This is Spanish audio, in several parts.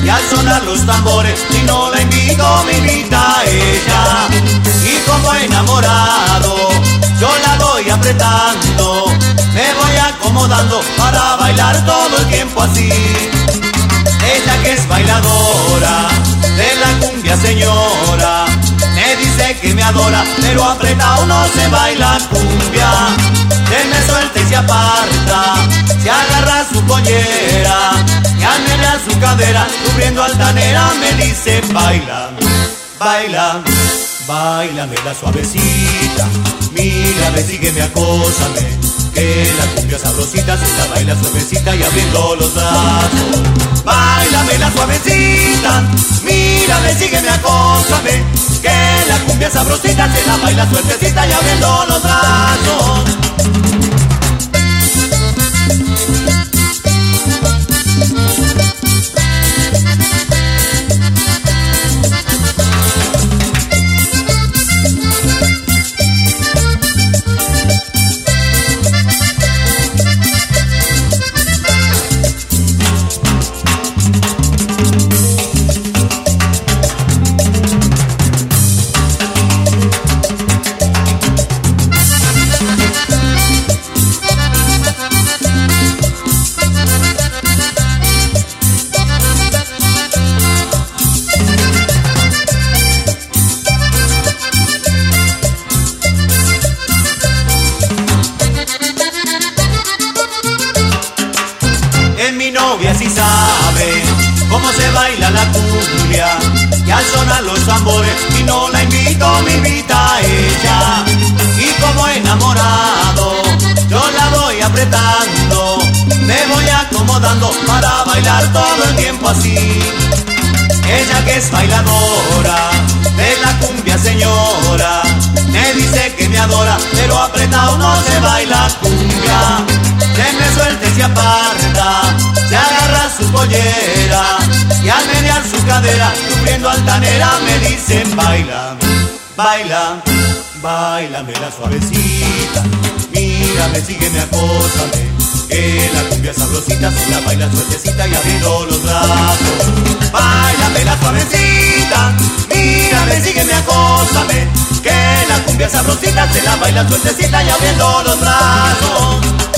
y al sonar los tambores, si no la invito me invita a ella. Y como enamorado, yo la voy apretando, me voy acomodando para bailar todo el tiempo así. Ella que es bailadora de la cumbia señora, me dice que me adora, pero apretado no se baila cumbia. Se me suelta y se aparta, se agarra su pollera y al menear su cadera, cubriendo altanera, me dice baila, baila, báilame la suavecita, mírame, sígueme, acósame, que la cumbia sabrosita se la baila suavecita y abriendo los brazos. Báilame la suavecita, mírame, sígueme, acósame, que la cumbia sabrosita se la baila suertecita y abriendo los brazos. Mi novia sí sabe cómo se baila la cumbia, y al sonar los tambores, y no la invito, me invita a ella. Y como enamorado, yo la voy apretando, me voy acomodando para bailar todo el tiempo así. Ella que es bailadora de la cumbia señora, me dice que me adora, pero apretado no se baila cumbia. Se me suelta y se aparta, se agarra su pollera y al menear su cadera, cubriendo altanera, me dice baila, baila, báilame la suavecita, mírame, sígueme, acósame, que la cumbia sabrosita se la baila suertecita y abriendo los brazos. Báilame la suavecita, mírame, sígueme, acósame, que la cumbia sabrosita se la baila suertecita y abriendo los brazos.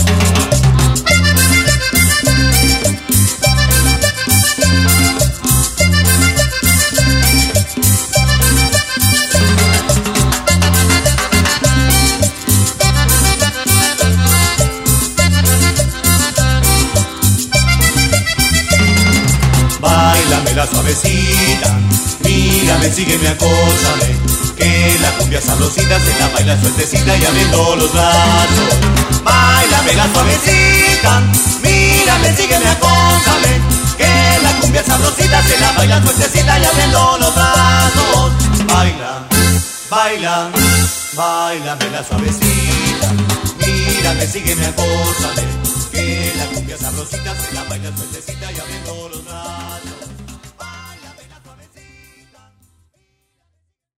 Báilame la suavecita, mírame, sígueme, acósame, que la cumbia sabrosita se la baila suertecita y abriendo los brazos. Báilame la suavecita, mírame, sígueme, acósame, que la cumbia sabrosita se la baila suertecita y abriendo los brazos. Baila, baila, báilame la suavecita, mírame, sígueme, acósame, que la cumbia sabrosita se la baila suertecita.